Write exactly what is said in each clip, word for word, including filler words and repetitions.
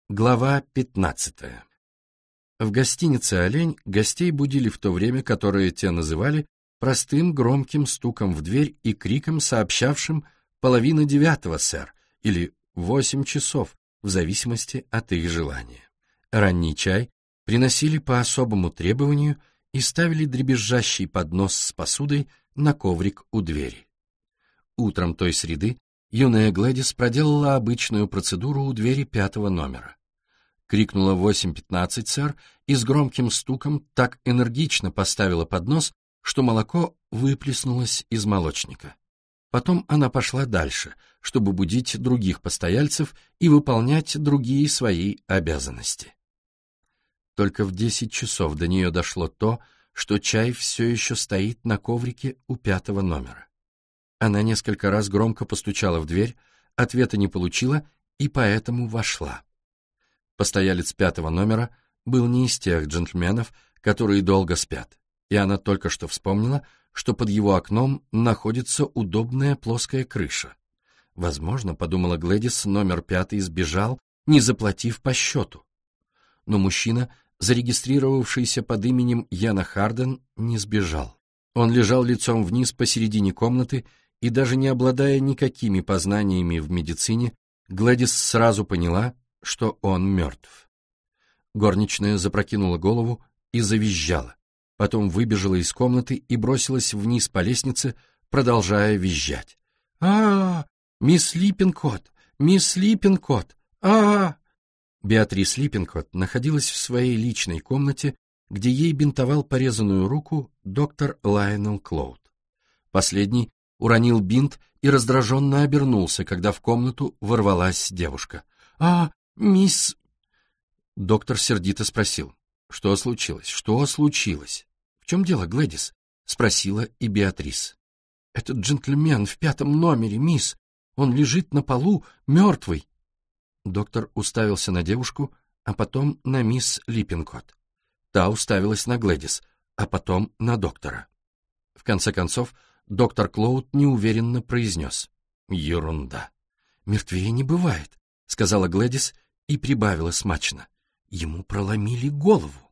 Глава пятнадцатая. В гостинице «Олень» гостей будили в то время, которое те называли простым громким стуком в дверь и криком, сообщавшим «половина девятого, сэр», или «восемь часов», в зависимости от их желания. Ранний чай приносили по особому требованию и ставили дребезжащий поднос с посудой на коврик у двери. Утром той среды юная Глэдис проделала обычную процедуру у двери пятого номера. Крикнула «восемь пятнадцать, сэр», и с громким стуком так энергично поставила поднос, что молоко выплеснулось из молочника. Потом она пошла дальше, чтобы будить других постояльцев и выполнять другие свои обязанности. Только в десять часов до нее дошло то, что чай все еще стоит на коврике у пятого номера. Она несколько раз громко постучала в дверь, ответа не получила и поэтому вошла. Постоялец пятого номера был не из тех джентльменов, которые долго спят, и она только что вспомнила, что под его окном находится удобная плоская крыша. Возможно, подумала Глэдис, номер пятый сбежал, не заплатив по счету. Но мужчина, зарегистрировавшийся под именем Яна Харден, не сбежал. Он лежал лицом вниз посередине комнаты, и даже не обладая никакими познаниями в медицине, Глэдис сразу поняла, что он мертв. Горничная запрокинула голову и завизжала, потом выбежала из комнаты и бросилась вниз по лестнице, продолжая визжать. а, -а, -а Мисс Липпинкотт! Мисс Липпинкотт! а, -а Беатрис Липпинкотт находилась в своей личной комнате, где ей бинтовал порезанную руку доктор Лайонел Клоуд. Последний уронил бинт и раздраженно обернулся, когда в комнату ворвалась девушка. «А, мисс...» Доктор сердито спросил. «Что случилось? Что случилось?» «В чем дело, Глэдис?» — спросила и Беатрис. «Этот джентльмен в пятом номере, мисс. Он лежит на полу, мертвый». Доктор уставился на девушку, а потом на мисс Липпинкотт. Та уставилась на Глэдис, а потом на доктора. В конце концов, доктор Клоуд неуверенно произнес. «Ерунда». «Мертвее не бывает», — сказала Глэдис и прибавила смачно. «Ему проломили голову».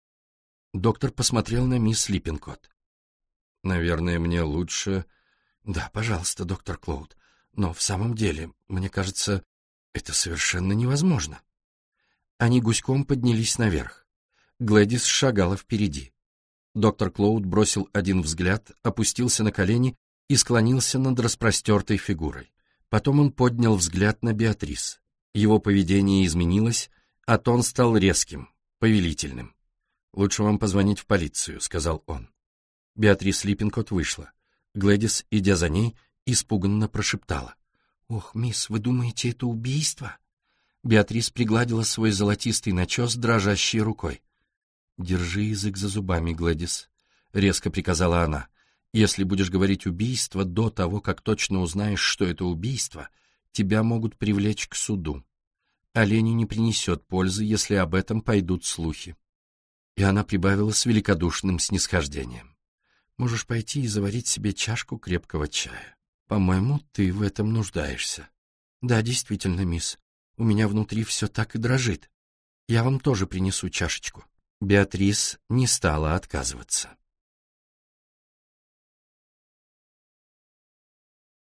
Доктор посмотрел на мисс Липпинкотт. «Наверное, мне лучше...» «Да, пожалуйста, доктор Клоуд. Но в самом деле, мне кажется, это совершенно невозможно». Они гуськом поднялись наверх. Глэдис шагала впереди. Доктор Клоуд бросил один взгляд, опустился на колени и склонился над распростертой фигурой. Потом он поднял взгляд на Беатрис. Его поведение изменилось, а тон стал резким, повелительным. «Лучше вам позвонить в полицию», — сказал он. Беатрис Липпинкотт вышла. Глэдис, идя за ней, испуганно прошептала. «Ох, мисс, вы думаете, это убийство?» Беатрис пригладила свой золотистый начес дрожащей рукой. «Держи язык за зубами, Глэдис», — резко приказала она. «Если будешь говорить убийство до того, как точно узнаешь, что это убийство, тебя могут привлечь к суду. Оленю не принесет пользы, если об этом пойдут слухи». И она прибавила с великодушным снисхождением. «Можешь пойти и заварить себе чашку крепкого чая. По-моему, ты в этом нуждаешься». «Да, действительно, мисс, у меня внутри все так и дрожит. Я вам тоже принесу чашечку». Беатрис не стала отказываться.